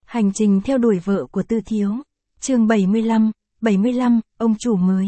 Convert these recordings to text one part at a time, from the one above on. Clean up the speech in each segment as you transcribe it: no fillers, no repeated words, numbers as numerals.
Hành trình theo đuổi vợ của Tư Thiếu. Chương 75, ông chủ mới.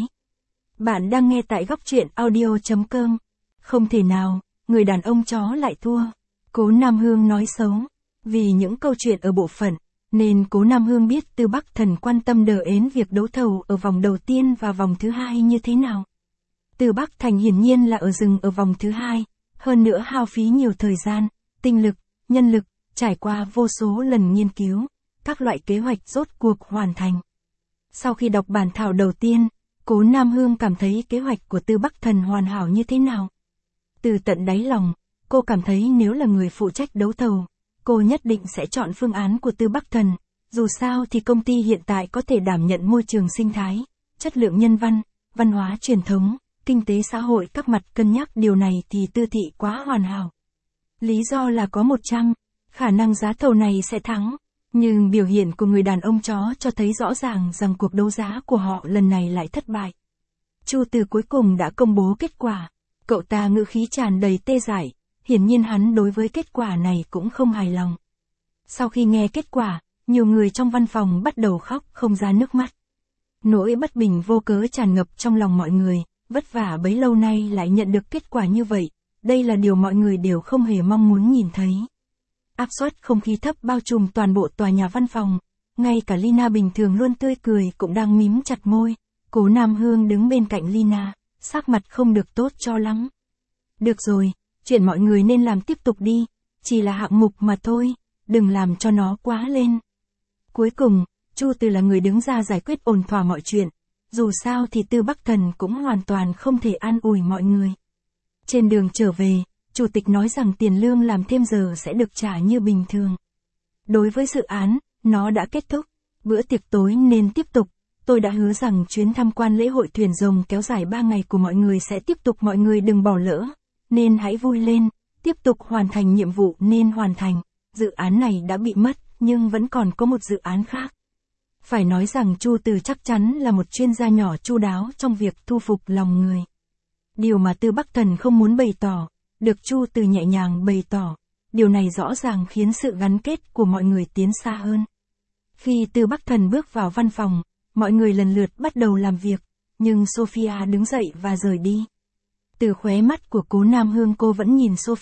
Bạn đang nghe tại góc truyện audio.com. Không thể nào, người đàn ông chó lại thua. Cố Nam Hương nói xấu. Vì những câu chuyện ở bộ phận, nên Cố Nam Hương biết Tư Bắc Thần quan tâm đờ ến việc đấu thầu ở vòng đầu tiên và vòng thứ hai như thế nào. Tư Bắc Thành hiển nhiên là ở rừng ở vòng thứ hai, hơn nữa hao phí nhiều thời gian, tinh lực, nhân lực, trải qua vô số lần nghiên cứu, các loại kế hoạch rốt cuộc hoàn thành. Sau khi đọc bản thảo đầu tiên, Cố Nam Hương cảm thấy kế hoạch của Tư Bắc Thần hoàn hảo như thế nào. Từ tận đáy lòng, cô cảm thấy nếu là người phụ trách đấu thầu, cô nhất định sẽ chọn phương án của Tư Bắc Thần, dù sao thì công ty hiện tại có thể đảm nhận môi trường sinh thái, chất lượng nhân văn, văn hóa truyền thống, kinh tế xã hội các mặt cân nhắc điều này thì Tư thị quá hoàn hảo. Lý do là có 100, khả năng giá thầu này sẽ thắng, nhưng biểu hiện của người đàn ông chó cho thấy rõ ràng rằng cuộc đấu giá của họ lần này lại thất bại. Chu Từ cuối cùng đã công bố kết quả, cậu ta ngữ khí tràn đầy tê dại, hiển nhiên hắn đối với kết quả này cũng không hài lòng. Sau khi nghe kết quả, nhiều người trong văn phòng bắt đầu khóc không ra nước mắt. Nỗi bất bình vô cớ tràn ngập trong lòng mọi người, vất vả bấy lâu nay lại nhận được kết quả như vậy, đây là điều mọi người đều không hề mong muốn nhìn thấy. Áp suất không khí thấp bao trùm toàn bộ tòa nhà văn phòng, ngay cả Lina bình thường luôn tươi cười cũng đang mím chặt môi. Cố Nam Hương đứng bên cạnh Lina, sắc mặt không được tốt cho lắm. Được rồi, chuyện mọi người nên làm tiếp tục đi, chỉ là hạng mục mà thôi, đừng làm cho nó quá lên. Cuối cùng, Chu Từ là người đứng ra giải quyết ổn thỏa mọi chuyện, dù sao thì Tư Bắc Thần cũng hoàn toàn không thể an ủi mọi người. Trên đường trở về, Chủ tịch nói rằng tiền lương làm thêm giờ sẽ được trả như bình thường. Đối với dự án, nó đã kết thúc, bữa tiệc tối nên tiếp tục. Tôi đã hứa rằng chuyến tham quan lễ hội thuyền rồng kéo dài 3 ngày của mọi người sẽ tiếp tục, mọi người đừng bỏ lỡ, nên hãy vui lên, tiếp tục hoàn thành nhiệm vụ nên hoàn thành. Dự án này đã bị mất, nhưng vẫn còn có một dự án khác. Phải nói rằng Chu Từ chắc chắn là một chuyên gia nhỏ chu đáo trong việc thu phục lòng người. Điều mà Tư Bắc Thần không muốn bày tỏ, được Chu Từ nhẹ nhàng bày tỏ, điều này rõ ràng khiến sự gắn kết của mọi người tiến xa hơn. Khi Tư Bắc Thần bước vào văn phòng, mọi người lần lượt bắt đầu làm việc, nhưng Sophia đứng dậy và rời đi. Từ khóe mắt của Cố Nam Hương cô vẫn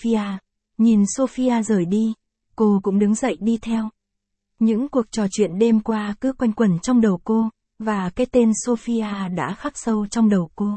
nhìn Sophia rời đi, cô cũng đứng dậy đi theo. Những cuộc trò chuyện đêm qua cứ quanh quẩn trong đầu cô, và cái tên Sophia đã khắc sâu trong đầu cô.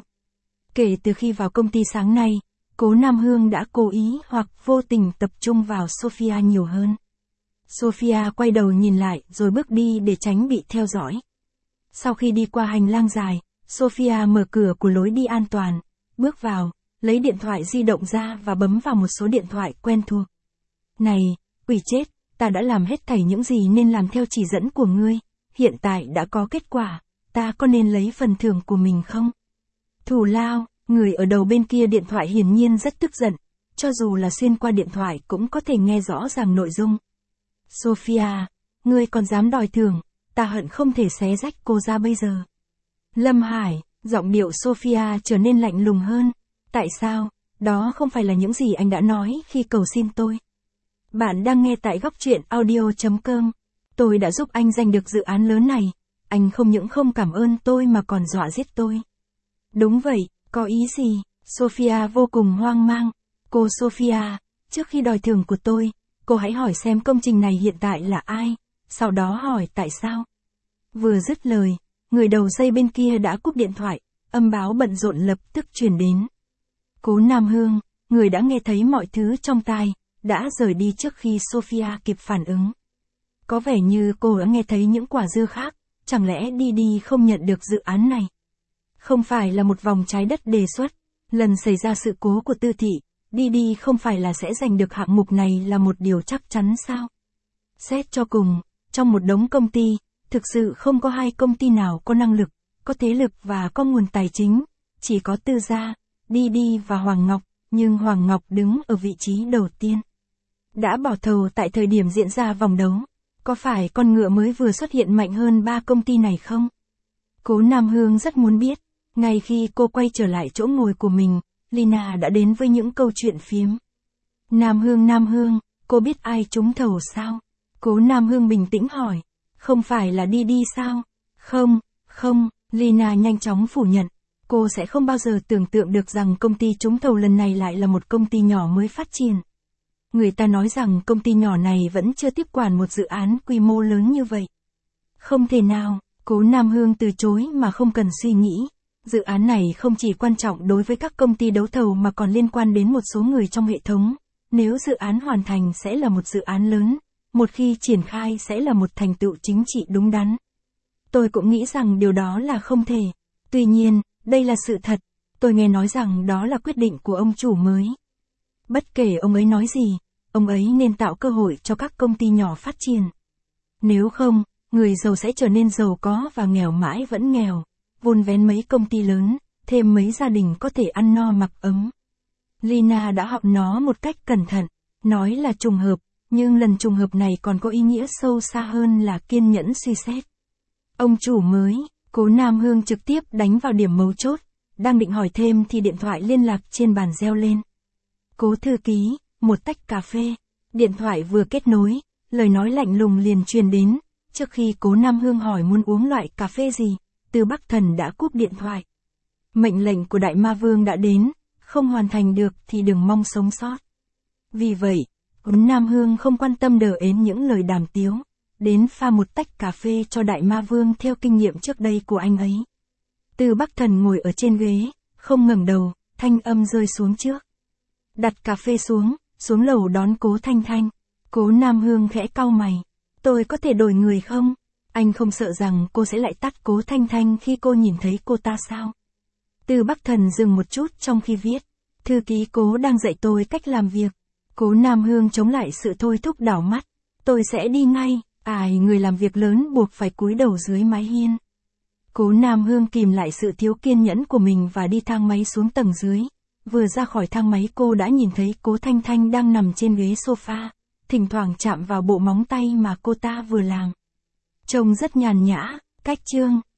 Kể từ khi vào công ty sáng nay, Cố Nam Hương đã cố ý hoặc vô tình tập trung vào Sophia nhiều hơn. Sophia quay đầu nhìn lại rồi bước đi để tránh bị theo dõi. Sau khi đi qua hành lang dài, Sophia mở cửa của lối đi an toàn, bước vào, lấy điện thoại di động ra và bấm vào một số điện thoại quen thuộc. Này, quỷ chết, ta đã làm hết thảy những gì nên làm theo chỉ dẫn của ngươi, hiện tại đã có kết quả, ta có nên lấy phần thưởng của mình không? Thù lao, người ở đầu bên kia điện thoại hiển nhiên rất tức giận, cho dù là xuyên qua điện thoại cũng có thể nghe rõ ràng nội dung. Sophia, ngươi còn dám đòi thưởng, ta hận không thể xé rách cô ra bây giờ. Lâm Hải, giọng điệu Sophia trở nên lạnh lùng hơn. Tại sao, đó không phải là những gì anh đã nói khi cầu xin tôi. Bạn đang nghe tại góc truyện audio.com. Tôi đã giúp anh giành được dự án lớn này, anh không những không cảm ơn tôi mà còn dọa giết tôi. Đúng vậy, có ý gì? Sophia vô cùng hoang mang. Cô Sophia, trước khi đòi thưởng của tôi, cô hãy hỏi xem công trình này hiện tại là ai, sau đó hỏi tại sao. Vừa dứt lời, người đầu dây bên kia đã cúp điện thoại, âm báo bận rộn lập tức truyền đến. Cố Nam Hương, người đã nghe thấy mọi thứ trong tai, đã rời đi trước khi Sophia kịp phản ứng. Có vẻ như cô đã nghe thấy những quả dưa khác, chẳng lẽ đi không nhận được dự án này? Không phải là một vòng trái đất đề xuất, lần xảy ra sự cố của Tư thị, đi không phải là sẽ giành được hạng mục này là một điều chắc chắn sao? Xét cho cùng, trong một đống công ty, thực sự không có hai công ty nào có năng lực, có thế lực và có nguồn tài chính, chỉ có Tư gia, đi và Hoàng Ngọc, nhưng Hoàng Ngọc đứng ở vị trí đầu tiên. Đã bỏ thầu tại thời điểm diễn ra vòng đấu, có phải con ngựa mới vừa xuất hiện mạnh hơn 3 công ty này không? Cố Nam Hương rất muốn biết, ngay khi cô quay trở lại chỗ ngồi của mình, Lina đã đến với những câu chuyện phiếm. Nam Hương, cô biết ai trúng thầu sao? Cố Nam Hương bình tĩnh hỏi. Không phải là đi sao? Không, Lina nhanh chóng phủ nhận. Cô sẽ không bao giờ tưởng tượng được rằng công ty trúng thầu lần này lại là một công ty nhỏ mới phát triển. Người ta nói rằng công ty nhỏ này vẫn chưa tiếp quản một dự án quy mô lớn như vậy. Không thể nào, Cố Nam Hương từ chối mà không cần suy nghĩ. Dự án này không chỉ quan trọng đối với các công ty đấu thầu mà còn liên quan đến một số người trong hệ thống. Nếu dự án hoàn thành sẽ là một dự án lớn, một khi triển khai sẽ là một thành tựu chính trị đúng đắn. Tôi cũng nghĩ rằng điều đó là không thể. Tuy nhiên, đây là sự thật. Tôi nghe nói rằng đó là quyết định của ông chủ mới. Bất kể ông ấy nói gì, ông ấy nên tạo cơ hội cho các công ty nhỏ phát triển. Nếu không, người giàu sẽ trở nên giàu có và nghèo mãi vẫn nghèo. Vun vén mấy công ty lớn, thêm mấy gia đình có thể ăn no mặc ấm. Lina đã học nó một cách cẩn thận, nói là trùng hợp, nhưng lần trùng hợp này còn có ý nghĩa sâu xa hơn là kiên nhẫn suy xét. Ông chủ mới, Cố Nam Hương trực tiếp đánh vào điểm mấu chốt, đang định hỏi thêm thì điện thoại liên lạc trên bàn reo lên. Cố thư ký, một tách cà phê. Điện thoại vừa kết nối, lời nói lạnh lùng liền truyền đến. Trước khi Cố Nam Hương hỏi muốn uống loại cà phê gì, Từ Bắc Thần đã cúp điện thoại. Mệnh lệnh của Đại Ma Vương đã đến, không hoàn thành được thì đừng mong sống sót. Vì vậy, Cố Nam Hương không quan tâm đờ ến những lời đàm tiếu, đến pha một tách cà phê cho Đại Ma Vương theo kinh nghiệm trước đây của anh ấy. Từ Bắc Thần ngồi ở trên ghế, không ngẩng đầu, thanh âm rơi xuống trước. Đặt cà phê xuống lầu đón Cố Thanh Thanh. Cố Nam Hương khẽ cau mày. Tôi có thể đổi người không? Anh không sợ rằng cô sẽ lại tắt Cố Thanh Thanh khi cô nhìn thấy cô ta sao? Từ Bắc Thần dừng một chút trong khi viết. Thư ký Cố đang dạy tôi cách làm việc. Cố Nam Hương chống lại sự thôi thúc đảo mắt. Tôi sẽ đi ngay. Người làm việc lớn buộc phải cúi đầu dưới mái hiên. Cố Nam Hương kìm lại sự thiếu kiên nhẫn của mình và đi thang máy xuống tầng dưới. Vừa ra khỏi thang máy cô đã nhìn thấy Cố Thanh Thanh đang nằm trên ghế sofa, thỉnh thoảng chạm vào bộ móng tay mà cô ta vừa làm. Trông rất nhàn nhã, cách chương.